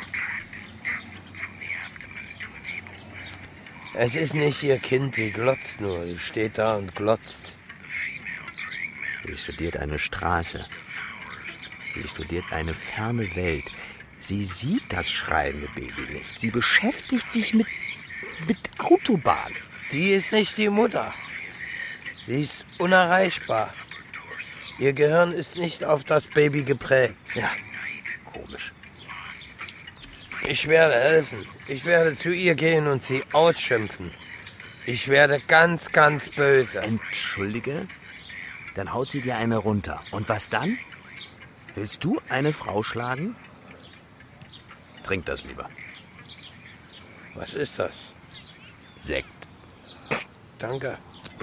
Es ist nicht ihr Kind, die glotzt nur. Sie steht da und glotzt. Sie studiert eine Straße. Sie studiert eine ferne Welt. Sie sieht das schreiende Baby nicht. Sie beschäftigt sich mit Autobahn. Die ist nicht die Mutter. Sie ist unerreichbar. Ihr Gehirn ist nicht auf das Baby geprägt. Ja, komisch. Ich werde helfen. Ich werde zu ihr gehen und sie ausschimpfen. Ich werde ganz, ganz böse. Entschuldige? Dann haut sie dir eine runter. Und was dann? Willst du eine Frau schlagen? Trink das lieber. Was ist das? Sekt. Danke.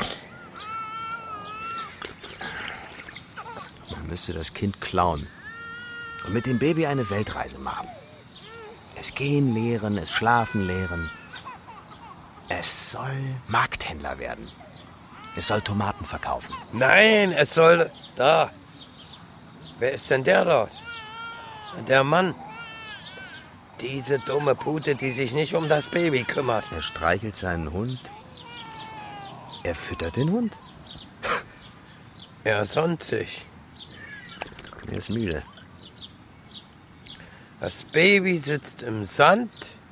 Man müsste das Kind klauen und mit dem Baby eine Weltreise machen. Es gehen lehren, es schlafen lehren. Es soll Markthändler werden. Es soll Tomaten verkaufen. Nein, es soll... Da. Wer ist denn der dort? Der Mann. Diese dumme Pute, die sich nicht um das Baby kümmert. Er streichelt seinen Hund. Er füttert den Hund. Er sonnt sich. Er ist müde. Das Baby sitzt im Sand.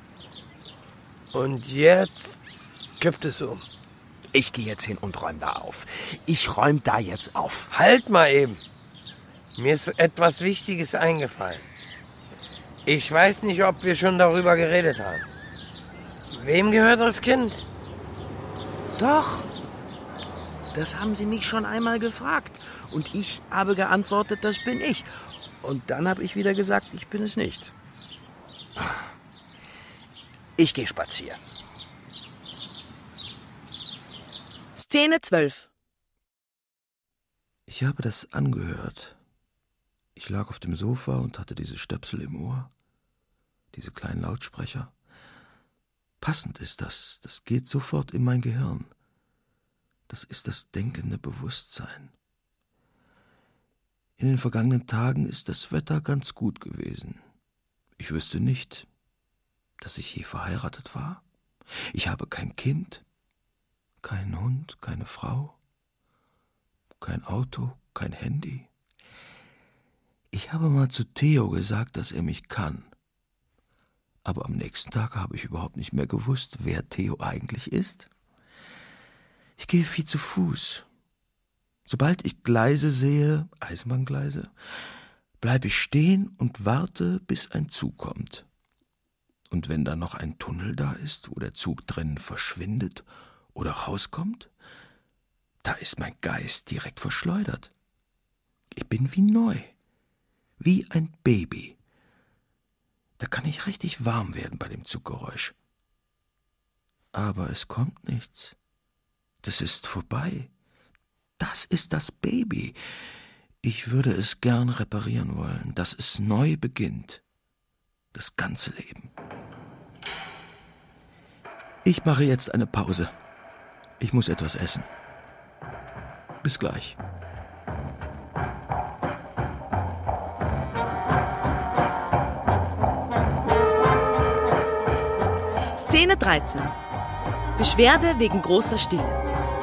Und jetzt kippt es um. Ich gehe jetzt hin und räume da auf. Ich räume da jetzt auf. Halt mal eben. Mir ist etwas Wichtiges eingefallen. Ich weiß nicht, ob wir schon darüber geredet haben. Wem gehört das Kind? Doch. Das haben Sie mich schon einmal gefragt. Und ich habe geantwortet, das bin ich. Und dann habe ich wieder gesagt, ich bin es nicht. Ich gehe spazieren. Szene 12. Ich habe das angehört. Ich lag auf dem Sofa und hatte diese Stöpsel im Ohr, diese kleinen Lautsprecher. Passend ist das, das geht sofort in mein Gehirn. Das ist das denkende Bewusstsein. In den vergangenen Tagen ist das Wetter ganz gut gewesen. Ich wüsste nicht, dass ich je verheiratet war. Ich habe kein Kind, keinen Hund, keine Frau, kein Auto, kein Handy. Ich habe mal zu Theo gesagt, dass er mich kann. Aber am nächsten Tag habe ich überhaupt nicht mehr gewusst, wer Theo eigentlich ist. Ich gehe viel zu Fuß. Sobald ich Gleise sehe, Eisenbahngleise, bleibe ich stehen und warte, bis ein Zug kommt. Und wenn dann noch ein Tunnel da ist, wo der Zug drinnen verschwindet oder rauskommt, da ist mein Geist direkt verschleudert. Ich bin wie neu, wie ein Baby. Da kann ich richtig warm werden bei dem Zuggeräusch. Aber es kommt nichts. Das ist vorbei. Das ist das Baby. Ich würde es gern reparieren wollen, dass es neu beginnt. Das ganze Leben. Ich mache jetzt eine Pause. Ich muss etwas essen. Bis gleich. Szene 13. Beschwerde wegen großer Stille.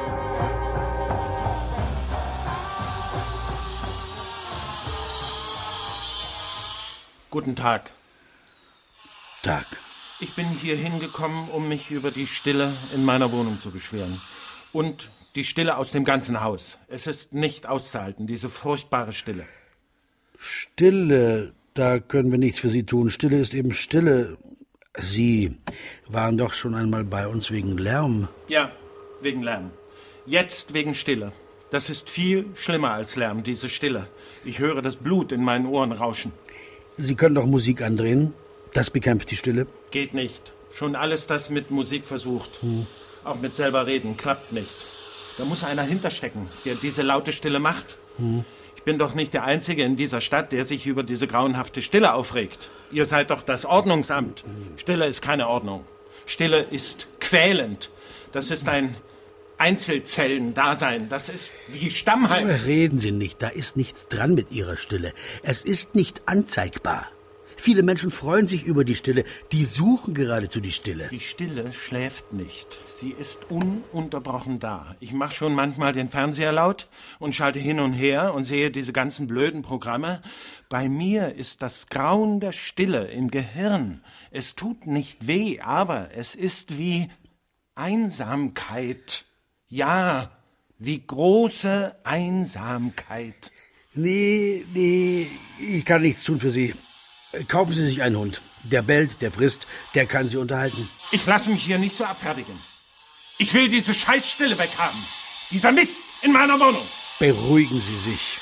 Guten Tag. Tag. Ich bin hier hingekommen, um mich über die Stille in meiner Wohnung zu beschweren. Und die Stille aus dem ganzen Haus. Es ist nicht auszuhalten, diese furchtbare Stille. Stille, da können wir nichts für Sie tun. Stille ist eben Stille. Sie waren doch schon einmal bei uns wegen Lärm. Ja, wegen Lärm. Jetzt wegen Stille. Das ist viel schlimmer als Lärm, diese Stille. Ich höre das Blut in meinen Ohren rauschen. Sie können doch Musik andrehen. Das bekämpft die Stille. Geht nicht. Schon alles das mit Musik versucht. Auch mit selber reden. Klappt nicht. Da muss einer hinterstecken, der diese laute Stille macht. Ich bin doch nicht der Einzige in dieser Stadt, der sich über diese grauenhafte Stille aufregt. Ihr seid doch das Ordnungsamt. Stille ist keine Ordnung. Stille ist quälend. Das ist ein Einzelzellen-Dasein. Das ist wie Stammheim. Reden Sie nicht, da ist nichts dran mit Ihrer Stille. Es ist nicht anzeigbar. Viele Menschen freuen sich über die Stille. Die suchen geradezu die Stille. Die Stille schläft nicht. Sie ist ununterbrochen da. Ich mache schon manchmal den Fernseher laut und schalte hin und her und sehe diese ganzen blöden Programme. Bei mir ist das Grauen der Stille im Gehirn. Es tut nicht weh, aber es ist wie Einsamkeit. Ja, wie große Einsamkeit. Nee, ich kann nichts tun für Sie. Kaufen Sie sich einen Hund. Der bellt, der frisst, der kann Sie unterhalten. Ich lasse mich hier nicht so abfertigen. Ich will diese Scheißstille weghaben. Dieser Mist in meiner Wohnung. Beruhigen Sie sich.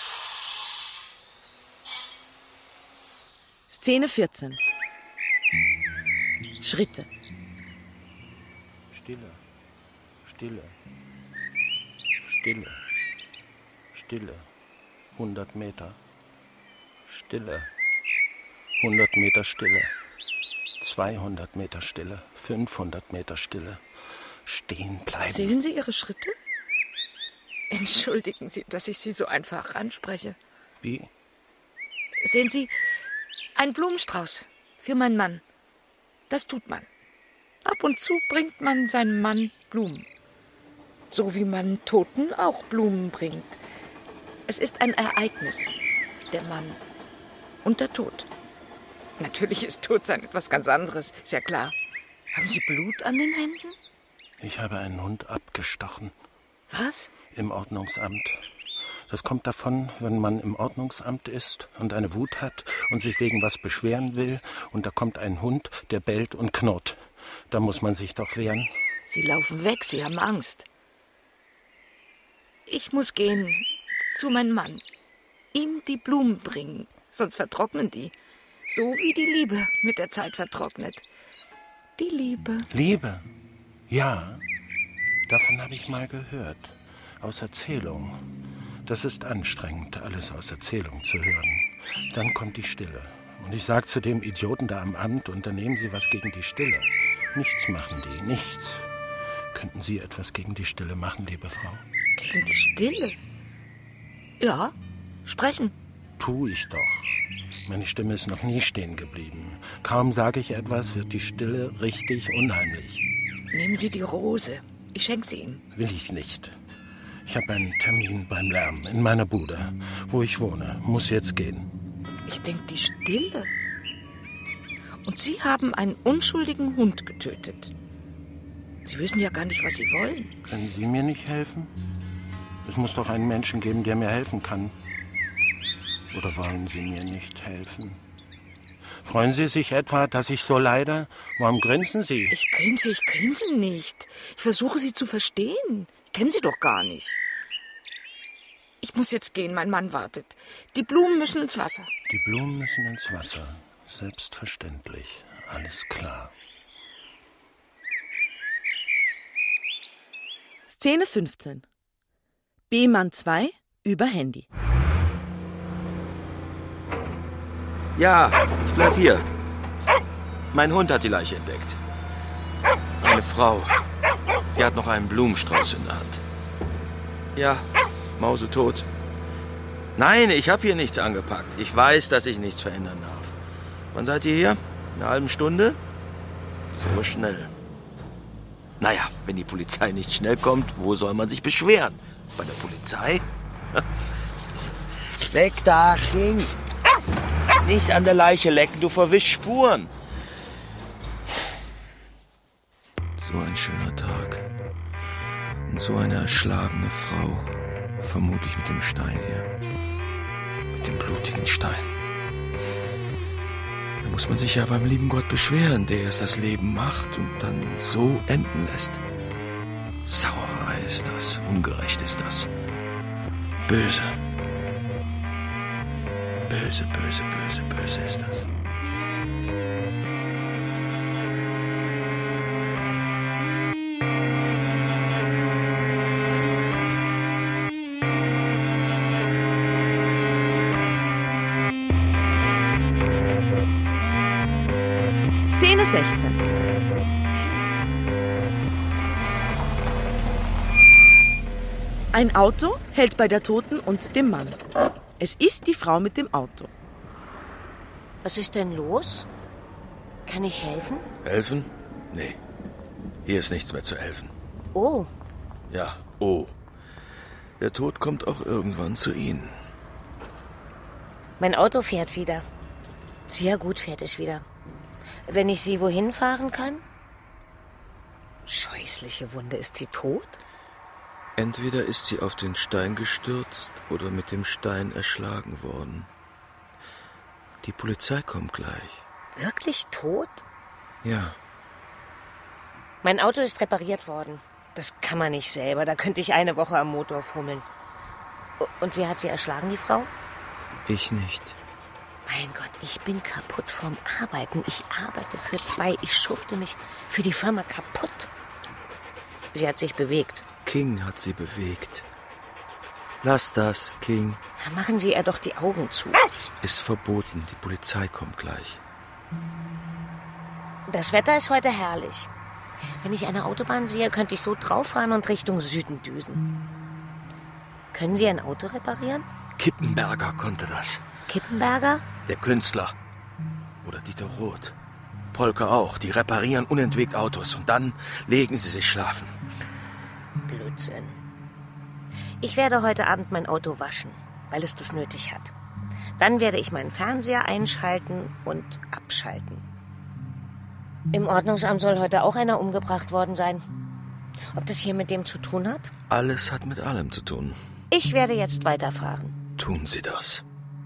Szene 14. Schritte. Stille, Stille, Stille, Stille. 100 Meter. Stille. 100 Meter Stille. 200 Meter Stille. 500 Meter Stille. Stehen bleiben. Zählen Sie Ihre Schritte? Entschuldigen Sie, dass ich Sie so einfach anspreche. Wie? Sehen Sie, ein Blumenstrauß für meinen Mann. Das tut man. Ab und zu bringt man seinem Mann Blumen. So wie man Toten auch Blumen bringt. Es ist ein Ereignis. Der Mann und der Tod. Natürlich ist Todsein etwas ganz anderes, ist ja klar. Haben Sie Blut an den Händen? Ich habe einen Hund abgestochen. Was? Im Ordnungsamt. Das kommt davon, wenn man im Ordnungsamt ist und eine Wut hat und sich wegen was beschweren will und da kommt ein Hund, der bellt und knurrt. Da muss man sich doch wehren. Sie laufen weg, Sie haben Angst. Ich muss gehen zu meinem Mann. Ihm die Blumen bringen, sonst vertrocknen die. So wie die Liebe mit der Zeit vertrocknet. Die Liebe. Liebe? Ja, davon habe ich mal gehört. Aus Erzählung. Das ist anstrengend, alles aus Erzählung zu hören. Dann kommt die Stille. Und ich sage zu dem Idioten da am Amt, unternehmen Sie was gegen die Stille. Nichts machen die, nichts. Könnten Sie etwas gegen die Stille machen, liebe Frau? Gegen die Stille? Ja, sprechen. Tu ich doch. Meine Stimme ist noch nie stehen geblieben. Kaum sage ich etwas, wird die Stille richtig unheimlich. Nehmen Sie die Rose. Ich schenke sie Ihnen. Will ich nicht. Ich habe einen Termin beim Lärm in meiner Bude, wo ich wohne. Muss jetzt gehen. Ich denke, die Stille. Und Sie haben einen unschuldigen Hund getötet. Sie wissen ja gar nicht, was Sie wollen. Können Sie mir nicht helfen? Es muss doch einen Menschen geben, der mir helfen kann. Oder wollen Sie mir nicht helfen? Freuen Sie sich etwa, dass ich so leide? Warum grinsen Sie? Ich grinse nicht. Ich versuche, Sie zu verstehen. Ich kenne Sie doch gar nicht. Ich muss jetzt gehen, mein Mann wartet. Die Blumen müssen ins Wasser. Die Blumen müssen ins Wasser. Selbstverständlich. Alles klar. Szene 15. B-Mann 2 über Handy. Ja, ich bleib hier. Mein Hund hat die Leiche entdeckt. Eine Frau. Sie hat noch einen Blumenstrauß in der Hand. Ja, mausetot. Nein, ich habe hier nichts angepackt. Ich weiß, dass ich nichts verändern darf. Wann seid ihr hier? In einer halben Stunde? Ist aber schnell. Naja, wenn die Polizei nicht schnell kommt, wo soll man sich beschweren? Bei der Polizei? Weg da, King! Nicht an der Leiche lecken, du verwischst Spuren. So ein schöner Tag. Und so eine erschlagene Frau. Vermutlich mit dem Stein hier. Mit dem blutigen Stein. Da muss man sich ja beim lieben Gott beschweren, der es das Leben macht und dann so enden lässt. Sauerei ist das, ungerecht ist das. Böse. Böse, böse, böse, böse ist das. Szene 16. Ein Auto hält bei der Toten und dem Mann. Es ist die Frau mit dem Auto. Was ist denn los? Kann ich helfen? Helfen? Nee. Hier ist nichts mehr zu helfen. Oh. Ja, oh. Der Tod kommt auch irgendwann zu Ihnen. Mein Auto fährt wieder. Sehr gut fährt es wieder. Wenn ich Sie wohin fahren kann? Scheußliche Wunde, ist sie tot? Entweder ist sie auf den Stein gestürzt oder mit dem Stein erschlagen worden. Die Polizei kommt gleich. Wirklich tot? Ja. Mein Auto ist repariert worden. Das kann man nicht selber. Da könnte ich eine Woche am Motor fummeln. Und wer hat sie erschlagen, die Frau? Ich nicht. Mein Gott, ich bin kaputt vom Arbeiten. Ich arbeite für 2. Ich schufte mich für die Firma kaputt. Sie hat sich bewegt. King hat sie bewegt. Lass das, King. Dann machen Sie ihr doch die Augen zu. Ist verboten. Die Polizei kommt gleich. Das Wetter ist heute herrlich. Wenn ich eine Autobahn sehe, könnte ich so drauffahren und Richtung Süden düsen. Können Sie ein Auto reparieren? Kippenberger konnte das. Kippenberger? Der Künstler. Oder Dieter Roth. Polke auch. Die reparieren unentwegt Autos und dann legen sie sich schlafen. Blödsinn. Ich werde heute Abend mein Auto waschen, weil es das nötig hat. Dann werde ich meinen Fernseher einschalten und abschalten. Im Ordnungsamt soll heute auch einer umgebracht worden sein. Ob das hier mit dem zu tun hat? Alles hat mit allem zu tun. Ich werde jetzt weiterfahren. Tun Sie das.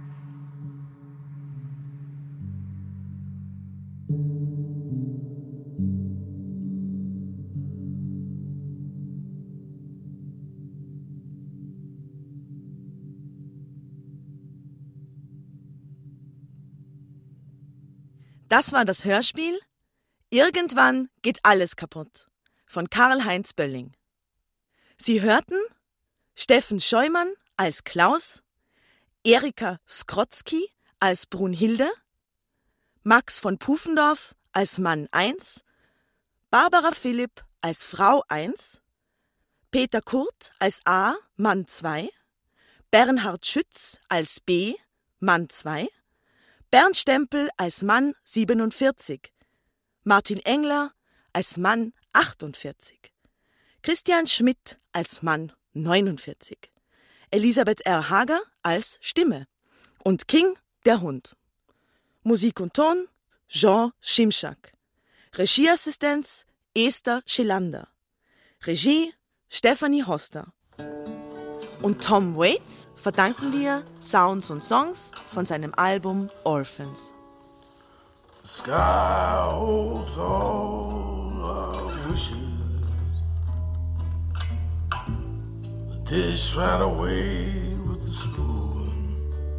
Das war das Hörspiel Irgendwann geht alles kaputt von Karl-Heinz Bölling. Sie hörten Steffen Scheumann als Klaus, Erika Skrotzki als Brunhilde, Max von Pufendorf als Mann 1, Barbara Philipp als Frau 1, Peter Kurt als A, Mann 2, Bernhard Schütz als B, Mann 2, Bernd Stempel als Mann 47, Martin Engler als Mann 48, Christian Schmidt als Mann 49, Elisabeth R. Hager als Stimme und King, der Hund. Musik und Ton Jean Schimschak. Regieassistenz Esther Schelander. Regie Stephanie Hoster. Und Tom Waits verdanken wir Sounds und Songs von seinem Album Orphans. The sky holds all our wishes. The dish ran away with the spoon.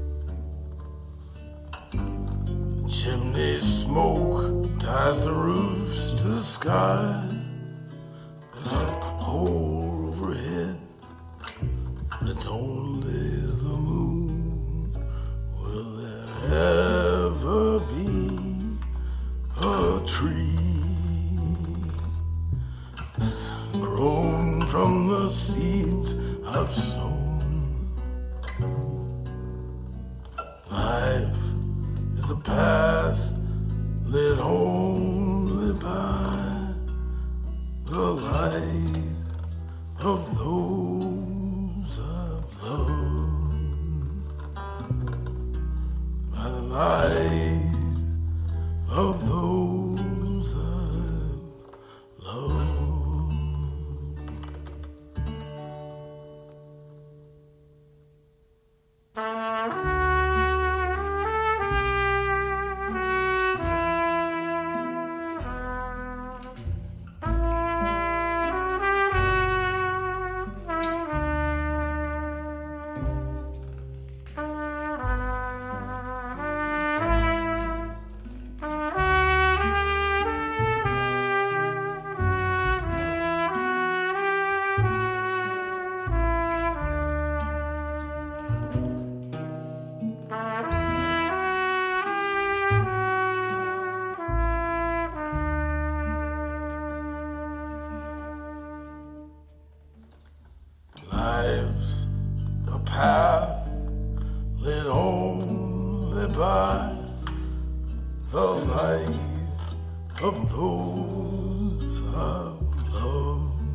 The chimney smoke ties the roofs to the sky. There's a hole overhead. it's only the moon. Will there ever be a tree grown from the seeds I've sown? Life is a path lit only by the light of those I've loved, by the light of those I've loved. Life's a path lit only by the light of those I've loved,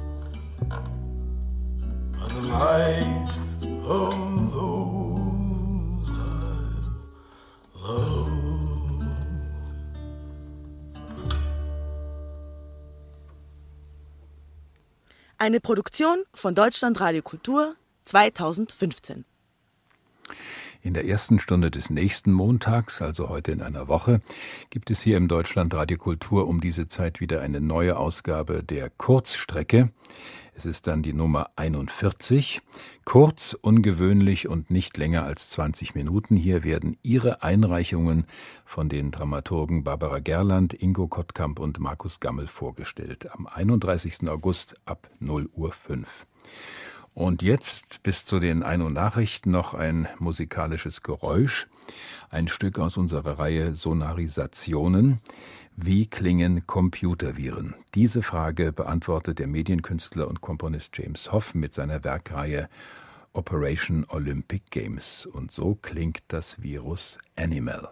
by the light of those I've loved. Eine Produktion von Deutschlandradio Kultur 2015. In der ersten Stunde des nächsten Montags, also heute in einer Woche, gibt es hier im Deutschlandradio Kultur um diese Zeit wieder eine neue Ausgabe der Kurzstrecke. Es ist dann die Nummer 41. Kurz, ungewöhnlich und nicht länger als 20 Minuten. Hier werden Ihre Einreichungen von den Dramaturgen Barbara Gerland, Ingo Kottkamp und Markus Gammel vorgestellt. Am 31. August ab 0:05 Uhr. Und jetzt bis zu den Ein- und Nachrichten noch ein musikalisches Geräusch. Ein Stück aus unserer Reihe Sonarisationen. Wie klingen Computerviren? Diese Frage beantwortet der Medienkünstler und Komponist James Hoff mit seiner Werkreihe Operation Olympic Games. Und so klingt das Virus Animal.